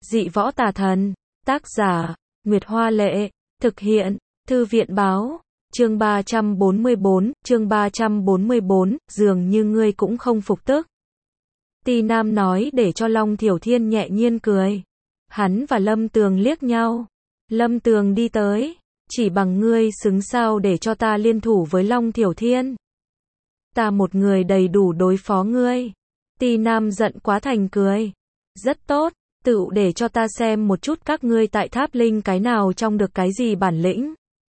Dị võ tà thần. Tác giả, Nguyệt Hoa Lệ. Thực hiện, Thư viện báo. Chương 344, dường như ngươi cũng không phục tức. Ti Nam nói để cho Long Thiểu Thiên nhẹ nhiên cười. Hắn và Lâm Tường liếc nhau. Lâm Tường đi tới. Chỉ bằng ngươi xứng sao để cho ta liên thủ với Long Thiểu Thiên. Ta một người đầy đủ đối phó ngươi. Ti Nam giận quá thành cười. Rất tốt, tự để cho ta xem một chút các ngươi tại Tháp Linh cái nào trong được cái gì bản lĩnh.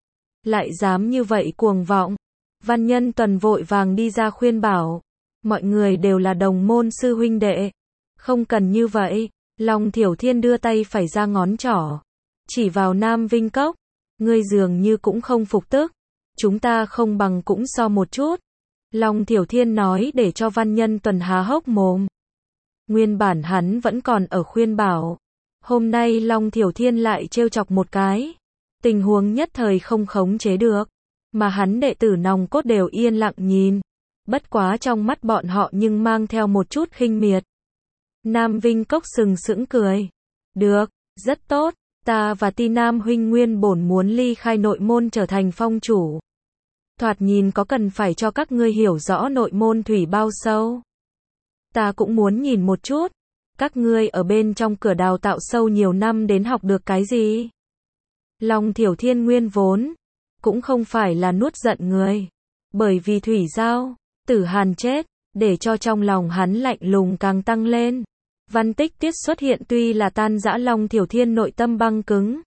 Lại dám như vậy cuồng vọng. Văn Nhân Tuần vội vàng đi ra khuyên bảo. Mọi người đều là đồng môn sư huynh đệ. Không cần như vậy. Long Thiểu Thiên đưa tay phải ra ngón trỏ. Chỉ vào Nam Vinh Cốc. Ngươi dường như cũng không phục tức. Chúng ta không bằng cũng so một chút. Long Thiểu Thiên nói để cho Văn Nhân Tuần há hốc mồm. Nguyên bản hắn vẫn còn ở khuyên bảo. Hôm nay Long Thiểu Thiên lại trêu chọc một cái. Tình huống nhất thời không khống chế được. Mà hắn đệ tử nòng cốt đều yên lặng nhìn. Bất quá trong mắt bọn họ nhưng mang theo một chút khinh miệt. Nam Vinh Cốc sừng sững cười. Được, rất tốt. Ta và Ti Nam huynh nguyên bổn muốn ly khai nội môn trở thành phong chủ. Thoạt nhìn có cần phải cho các ngươi hiểu rõ nội môn thủy bao sâu. Ta cũng muốn nhìn một chút. Các ngươi ở bên trong cửa đào tạo sâu nhiều năm đến học được cái gì? Long Thiểu Thiên nguyên vốn cũng không phải là nuốt giận người. Bởi vì Thủy Giao, Tử Hàn chết, để cho trong lòng hắn lạnh lùng càng tăng lên. Văn Tích Tiết xuất hiện tuy là tan rã Long Thiểu Thiên nội tâm băng cứng.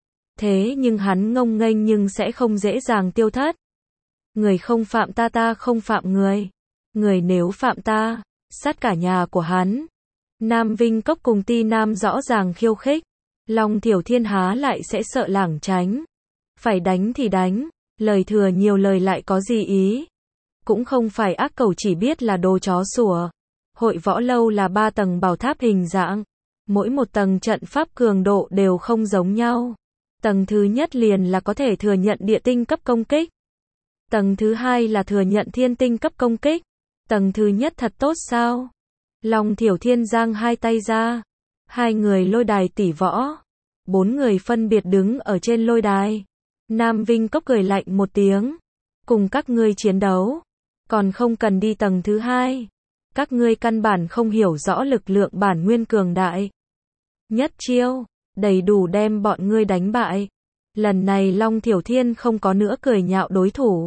Thế nhưng hắn ngông nghênh nhưng sẽ không dễ dàng tiêu thất. Người không phạm ta, ta không phạm người. Người nếu phạm ta, sát cả nhà của hắn. Nam Vinh Cốc cùng Ti Nam rõ ràng khiêu khích. Long Thiểu Thiên há lại sẽ sợ lảng tránh. Phải đánh thì đánh, lời thừa nhiều lời lại có gì ý. Cũng không phải ác cầu chỉ biết là đồ chó sủa. Hội võ lâu là 3 tầng bảo tháp hình dạng. Mỗi một tầng trận pháp cường độ đều không giống nhau. Tầng thứ nhất liền là có thể thừa nhận địa tinh cấp công kích. Tầng thứ hai là thừa nhận thiên tinh cấp công kích. Tầng thứ nhất thật tốt sao? Long Thiểu Thiên giang hai tay ra. 2 người lôi đài tỷ võ. 4 người phân biệt đứng ở trên lôi đài. Nam Vinh Cốc cười lạnh một tiếng. Cùng các ngươi chiến đấu. Còn không cần đi tầng thứ hai. Các ngươi căn bản không hiểu rõ lực lượng bản nguyên cường đại. Nhất chiêu, đầy đủ đem bọn ngươi đánh bại. Lần này Long Thiểu Thiên không có nữa cười nhạo đối thủ.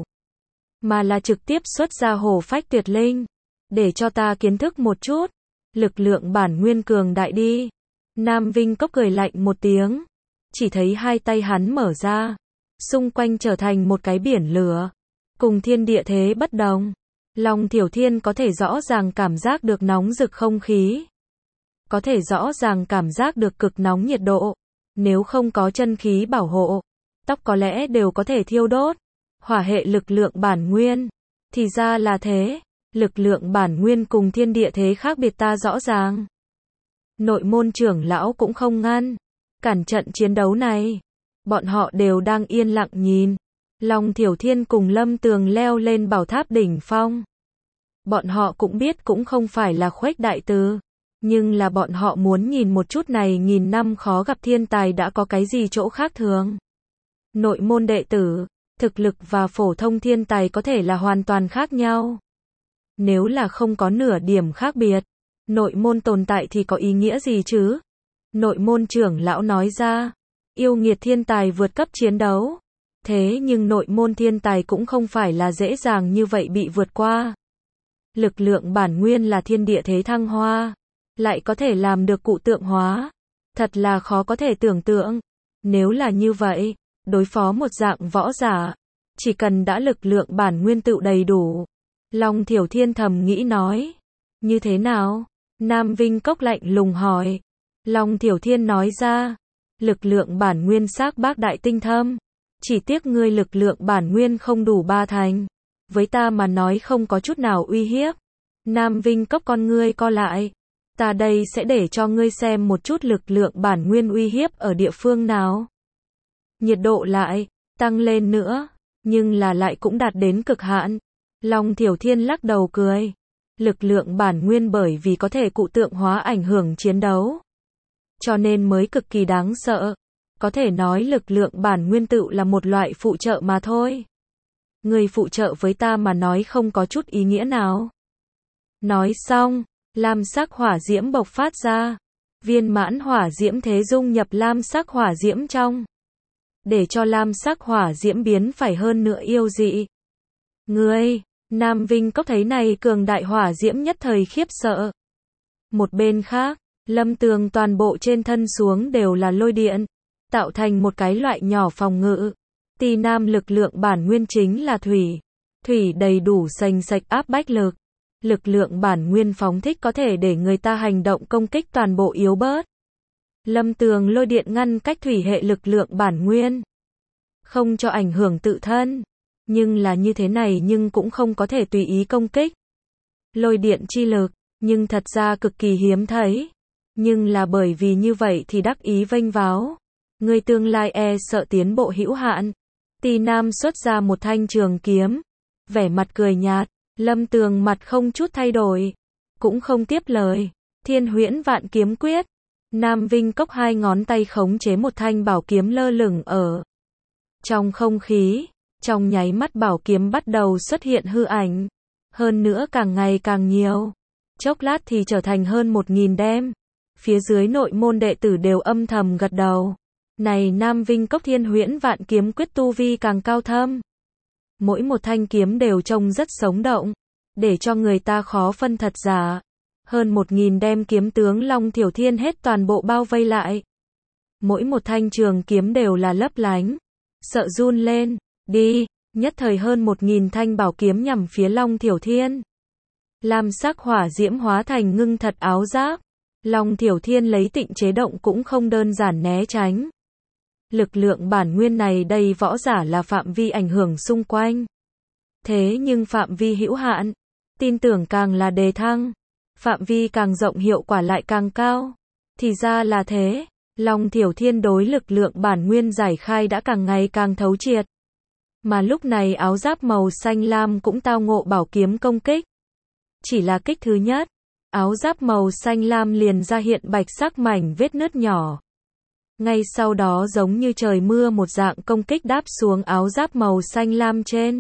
Mà là trực tiếp xuất ra hổ phách tuyệt linh. Để cho ta kiến thức một chút. Lực lượng bản nguyên cường đại đi. Nam Vinh Cốc cười lạnh một tiếng. Chỉ thấy 2 tay hắn mở ra. Xung quanh trở thành một cái biển lửa. Cùng thiên địa thế bất đồng. Long Thiểu Thiên có thể rõ ràng cảm giác được nóng rực không khí. Có thể rõ ràng cảm giác được cực nóng nhiệt độ. Nếu không có chân khí bảo hộ, tóc có lẽ đều có thể thiêu đốt. Hỏa hệ lực lượng bản nguyên. Thì ra là thế. Lực lượng bản nguyên cùng thiên địa thế khác biệt ta rõ ràng. Nội môn trưởng lão cũng không ngăn cản trận chiến đấu này. Bọn họ đều đang yên lặng nhìn. Long Thiểu Thiên cùng Lâm Tường leo lên bảo tháp đỉnh phong. Bọn họ cũng biết cũng không phải là khuếch đại từ. Nhưng là bọn họ muốn nhìn một chút này nghìn năm khó gặp thiên tài đã có cái gì chỗ khác thường. Nội môn đệ tử, thực lực và phổ thông thiên tài có thể là hoàn toàn khác nhau. Nếu là không có nửa điểm khác biệt, nội môn tồn tại thì có ý nghĩa gì chứ? Nội môn trưởng lão nói ra, yêu nghiệt thiên tài vượt cấp chiến đấu. Thế nhưng nội môn thiên tài cũng không phải là dễ dàng như vậy bị vượt qua. Lực lượng bản nguyên là thiên địa thế thăng hoa, lại có thể làm được cụ tượng hóa. Thật là khó có thể tưởng tượng. Nếu là như vậy, đối phó một dạng võ giả, chỉ cần đã lực lượng bản nguyên tự đầy đủ. Long Thiểu Thiên thầm nghĩ nói. Như thế nào? Nam Vinh Cốc lạnh lùng hỏi. Long Thiểu Thiên nói ra. Lực lượng bản nguyên xác bác đại tinh thâm. Chỉ tiếc ngươi lực lượng bản nguyên không đủ 3 thành. Với ta mà nói không có chút nào uy hiếp. Nam Vinh Cốc con ngươi co lại. Ta đây sẽ để cho ngươi xem một chút lực lượng bản nguyên uy hiếp ở địa phương nào. Nhiệt độ lại tăng lên nữa. Nhưng là lại cũng đạt đến cực hạn. Long Thiểu Thiên lắc đầu cười. Lực lượng bản nguyên bởi vì có thể cụ tượng hóa ảnh hưởng chiến đấu. cho nên mới cực kỳ đáng sợ. Có thể nói lực lượng bản nguyên tự là một loại phụ trợ mà thôi. Người phụ trợ với ta mà nói không có chút ý nghĩa nào. Nói xong, lam sắc hỏa diễm bộc phát ra. Viên mãn hỏa diễm thế dung nhập lam sắc hỏa diễm trong. Để cho lam sắc hỏa diễm biến phải hơn nữa yêu dị. Ngươi, Nam Vinh Cốc thấy này cường đại hỏa diễm nhất thời khiếp sợ. Một bên khác, Lâm Tường toàn bộ trên thân xuống đều là lôi điện, tạo thành một cái loại nhỏ phòng ngự. Ti Nam lực lượng bản nguyên chính là thủy. Thủy đầy đủ sành sạch áp bách lực. Lực lượng bản nguyên phóng thích có thể để người ta hành động công kích toàn bộ yếu bớt. Lâm Tường lôi điện ngăn cách thủy hệ lực lượng bản nguyên, không cho ảnh hưởng tự thân. Nhưng là như thế này nhưng cũng không có thể tùy ý công kích. Lôi điện chi lực, nhưng thật ra cực kỳ hiếm thấy. Nhưng là bởi vì như vậy thì đắc ý vênh váo. Người tương lai e sợ tiến bộ hữu hạn. Ti Nam xuất ra một thanh trường kiếm. Vẻ mặt cười nhạt, Lâm Tường mặt không chút thay đổi. Cũng không tiếp lời. Thiên Huyễn Vạn Kiếm Quyết. Nam Vinh Cốc hai ngón tay khống chế một thanh bảo kiếm lơ lửng ở trong không khí. Trong nháy mắt bảo kiếm bắt đầu xuất hiện hư ảnh. Hơn nữa càng ngày càng nhiều. Chốc lát thì trở thành hơn 1000 đem. Phía dưới nội môn đệ tử đều âm thầm gật đầu. Này Nam Vinh Cốc Thiên Huyễn Vạn Kiếm Quyết tu vi càng cao thâm. Mỗi một thanh kiếm đều trông rất sống động. Để cho người ta khó phân thật giả. Hơn 1000 đem kiếm tướng Long Thiểu Thiên hết toàn bộ bao vây lại. Mỗi một thanh trường kiếm đều là lấp lánh. Sợ run lên. Đi, nhất thời hơn 1000 thanh bảo kiếm nhằm phía Long Thiểu Thiên. Lam sắc hỏa diễm hóa thành ngưng thật áo giáp. Long Thiểu Thiên lấy tịnh chế động cũng không đơn giản né tránh. Lực lượng bản nguyên này đây võ giả là phạm vi ảnh hưởng xung quanh. Thế nhưng phạm vi hữu hạn, tin tưởng càng là đề thăng. Phạm vi càng rộng hiệu quả lại càng cao. Thì ra là thế, Long Thiểu Thiên đối lực lượng bản nguyên giải khai đã càng ngày càng thấu triệt. Mà lúc này áo giáp màu xanh lam cũng tao ngộ bảo kiếm công kích. Chỉ là kích thứ nhất, áo giáp màu xanh lam liền ra hiện bạch sắc mảnh vết nứt nhỏ. Ngay sau đó giống như trời mưa một dạng công kích đáp xuống áo giáp màu xanh lam trên.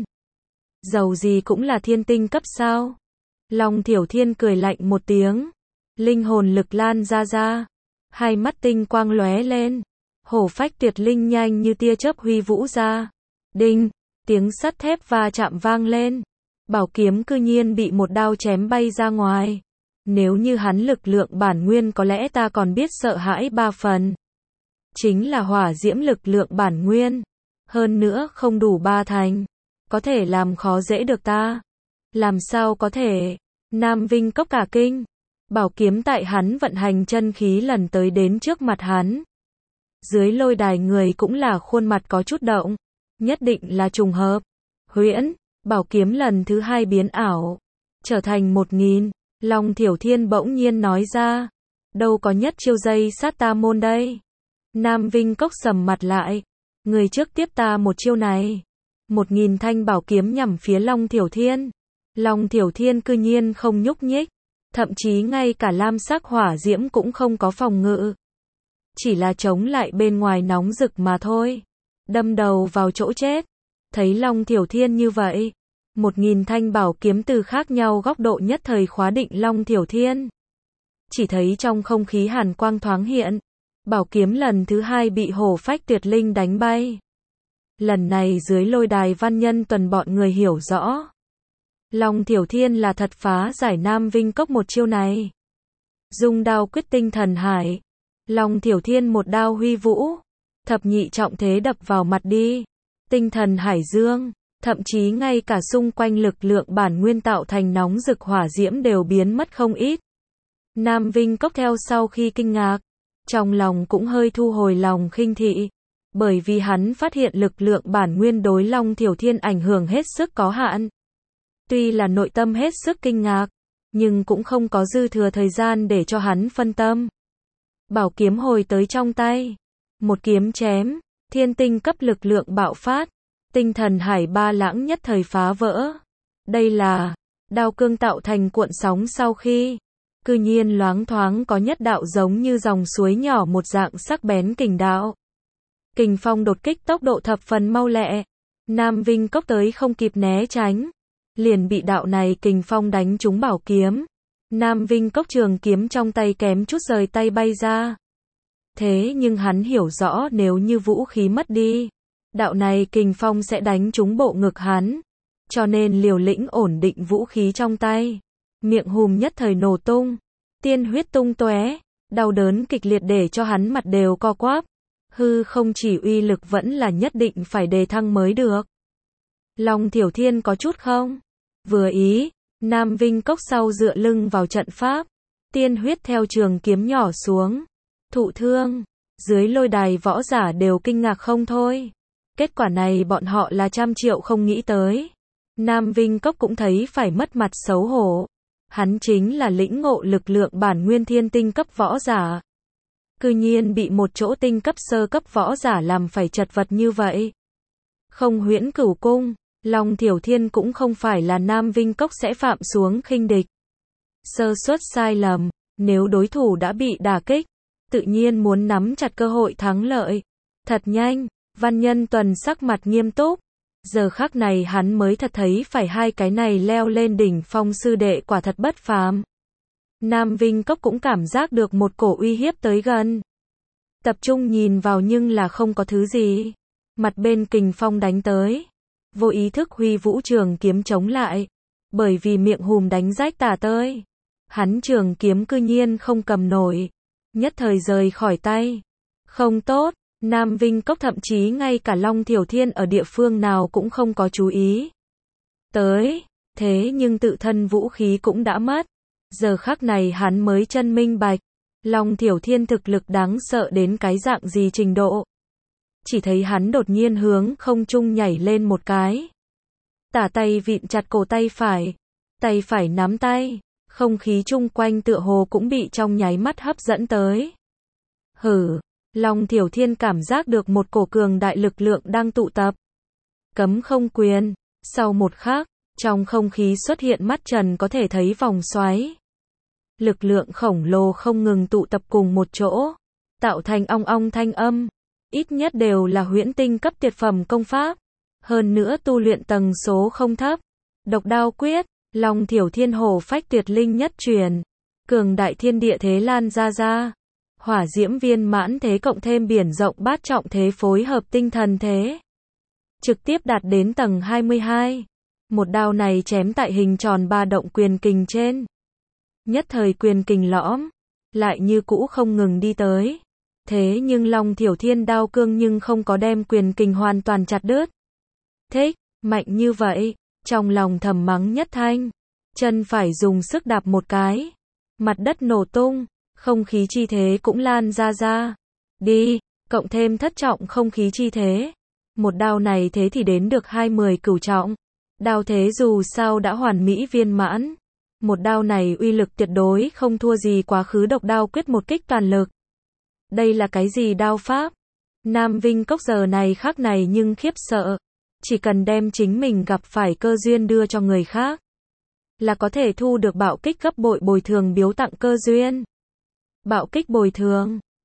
Dầu gì cũng là thiên tinh cấp sao. Long Thiểu Thiên cười lạnh một tiếng. Linh hồn lực lan ra. Hai mắt tinh quang lóe lên. Hổ phách tuyệt linh nhanh như tia chớp huy vũ ra. Đinh, tiếng sắt thép va chạm vang lên. Bảo kiếm cư nhiên bị một đao chém bay ra ngoài. Nếu như hắn lực lượng bản nguyên có lẽ ta còn biết sợ hãi 3 phần. Chính là hỏa diễm lực lượng bản nguyên. Hơn nữa không đủ 3 thành. Có thể làm khó dễ được ta. Làm sao có thể? Nam Vinh Cốc cả kinh. Bảo kiếm tại hắn vận hành chân khí lần tới đến trước mặt hắn. Dưới lôi đài người cũng là khuôn mặt có chút động. Nhất định là trùng hợp. Huyễn, bảo kiếm lần thứ 2 biến ảo. Trở thành 1000. Long Thiểu Thiên bỗng nhiên nói ra. Đâu có nhất chiêu dây sát ta môn đây. Nam Vinh Cốc sầm mặt lại. Người trước tiếp ta một chiêu này. 1000 thanh bảo kiếm nhằm phía Long Thiểu Thiên. Long Thiểu Thiên cư nhiên không nhúc nhích. Thậm chí ngay cả lam sắc hỏa diễm cũng không có phòng ngự. Chỉ là chống lại bên ngoài nóng rực mà thôi. Đâm đầu vào chỗ chết. Thấy Long Thiểu Thiên như vậy. 1000 thanh bảo kiếm từ khác nhau góc độ nhất thời khóa định Long Thiểu Thiên. Chỉ thấy trong không khí hàn quang thoáng hiện. Bảo kiếm lần thứ 2 bị hổ phách tuyệt linh đánh bay. Lần này dưới lôi đài văn nhân tuần bọn người hiểu rõ. Long Thiểu Thiên là thật phá giải Nam Vinh Cốc một chiêu này. Dung đao quyết tinh thần hải. Long Thiểu Thiên một đao huy vũ. Thập nhị trọng thế đập vào mặt đi. Tinh thần hải dương. Thậm chí ngay cả xung quanh lực lượng bản nguyên tạo thành nóng rực hỏa diễm đều biến mất không ít. Nam Vinh Cốc theo sau khi kinh ngạc. Trong lòng cũng hơi thu hồi lòng khinh thị. Bởi vì hắn phát hiện lực lượng bản nguyên đối Long Thiểu Thiên ảnh hưởng hết sức có hạn. Tuy là nội tâm hết sức kinh ngạc, nhưng cũng không có dư thừa thời gian để cho hắn phân tâm. Bảo kiếm hồi tới trong tay. Một kiếm chém, thiên tinh cấp lực lượng bạo phát. Tinh thần hải ba lãng nhất thời phá vỡ. Đây là đao cương tạo thành cuộn sóng sau khi cư nhiên loáng thoáng có nhất đạo giống như dòng suối nhỏ một dạng sắc bén kình đạo. Kình phong đột kích tốc độ thập phần mau lẹ. Nam Vinh Cốc tới không kịp né tránh, liền bị đạo này kình phong đánh trúng bảo kiếm. Nam Vinh Cốc trường kiếm trong tay kém chút rời tay bay ra. Thế nhưng hắn hiểu rõ nếu như vũ khí mất đi, đạo này kình phong sẽ đánh trúng bộ ngực hắn. Cho nên liều lĩnh ổn định vũ khí trong tay. Miệng hùm nhất thời nổ tung, tiên huyết tung tóe, đau đớn kịch liệt để cho hắn mặt đều co quắp. Hư không chỉ uy lực vẫn là nhất định phải đề thăng mới được. Long Thiểu Thiên có chút không vừa ý. Nam Vinh Cốc sau dựa lưng vào trận pháp, tiên huyết theo trường kiếm nhỏ xuống, thụ thương. Dưới lôi đài võ giả đều kinh ngạc không thôi. Kết quả này bọn họ là trăm triệu không nghĩ tới. Nam Vinh Cốc cũng thấy phải mất mặt xấu hổ. Hắn chính là lĩnh ngộ lực lượng bản nguyên thiên tinh cấp võ giả. Cư nhiên bị một chỗ tinh cấp sơ cấp võ giả làm phải chật vật như vậy. Không Huyễn Cửu Cung, Long Thiểu Thiên cũng không phải là Nam Vinh Cốc sẽ phạm xuống khinh địch. Sơ suất sai lầm, nếu đối thủ đã bị đả kích, tự nhiên muốn nắm chặt cơ hội thắng lợi. Thật nhanh, Văn Nhân Tuần sắc mặt nghiêm túc. Giờ khắc này hắn mới thật thấy phải hai cái này leo lên đỉnh phong sư đệ quả thật bất phàm. Nam Vinh Cốc cũng cảm giác được một cổ uy hiếp tới gần. Tập trung nhìn vào nhưng là không có thứ gì. Mặt bên kình phong đánh tới. Vô ý thức huy vũ trường kiếm chống lại. Bởi vì miệng hùm đánh rách tả tơi. Hắn trường kiếm cư nhiên không cầm nổi. Nhất thời rời khỏi tay. Không tốt. Nam Vinh Cốc thậm chí ngay cả Long Thiểu Thiên ở địa phương nào cũng không có chú ý tới. Thế nhưng tự thân vũ khí cũng đã mất. Giờ khắc này hắn mới chân minh bạch. Long Thiểu Thiên thực lực đáng sợ đến cái dạng gì trình độ. Chỉ thấy hắn đột nhiên hướng không trung nhảy lên một cái. Tả tay vịn chặt cổ tay phải nắm tay. Không khí chung quanh tựa hồ cũng bị trong nháy mắt hấp dẫn tới. Hử! Long Thiểu Thiên cảm giác được một cổ cường đại lực lượng đang tụ tập. Cấm không quyền. Sau một khắc, trong không khí xuất hiện mắt trần có thể thấy vòng xoáy. Lực lượng khổng lồ không ngừng tụ tập cùng một chỗ, tạo thành ong ong thanh âm. Ít nhất đều là huyễn tinh cấp tuyệt phẩm công pháp. Hơn nữa tu luyện tầng số không thấp. Độc đao quyết, Long Thiểu Thiên hổ phách tuyệt linh nhất truyền. Cường đại thiên địa thế lan ra. Hỏa diễm viên mãn thế cộng thêm biển rộng bát trọng thế phối hợp tinh thần thế. Trực tiếp đạt đến tầng 22. Một đao này chém tại hình tròn ba động quyền kình trên. Nhất thời quyền kình lõm, lại như cũ không ngừng đi tới. Thế nhưng Long Thiểu Thiên đao cương nhưng không có đem quyền kình hoàn toàn chặt đứt. Thích, mạnh như vậy, trong lòng thầm mắng nhất thanh. Chân phải dùng sức đạp một cái. Mặt đất nổ tung. Không khí chi thế cũng lan ra. Đi, cộng thêm thất trọng không khí chi thế. Một đao này thế thì đến được 20 cửu trọng. Đao thế dù sao đã hoàn mỹ viên mãn. Một đao này uy lực tuyệt đối không thua gì quá khứ độc đao quyết một kích toàn lực. Đây là cái gì đao pháp? Nam Vinh Cốc giờ này khắc này nhưng khiếp sợ. Chỉ cần đem chính mình gặp phải cơ duyên đưa cho người khác, là có thể thu được bạo kích gấp bội bồi thường biếu tặng cơ duyên. Bạo kích bồi thường.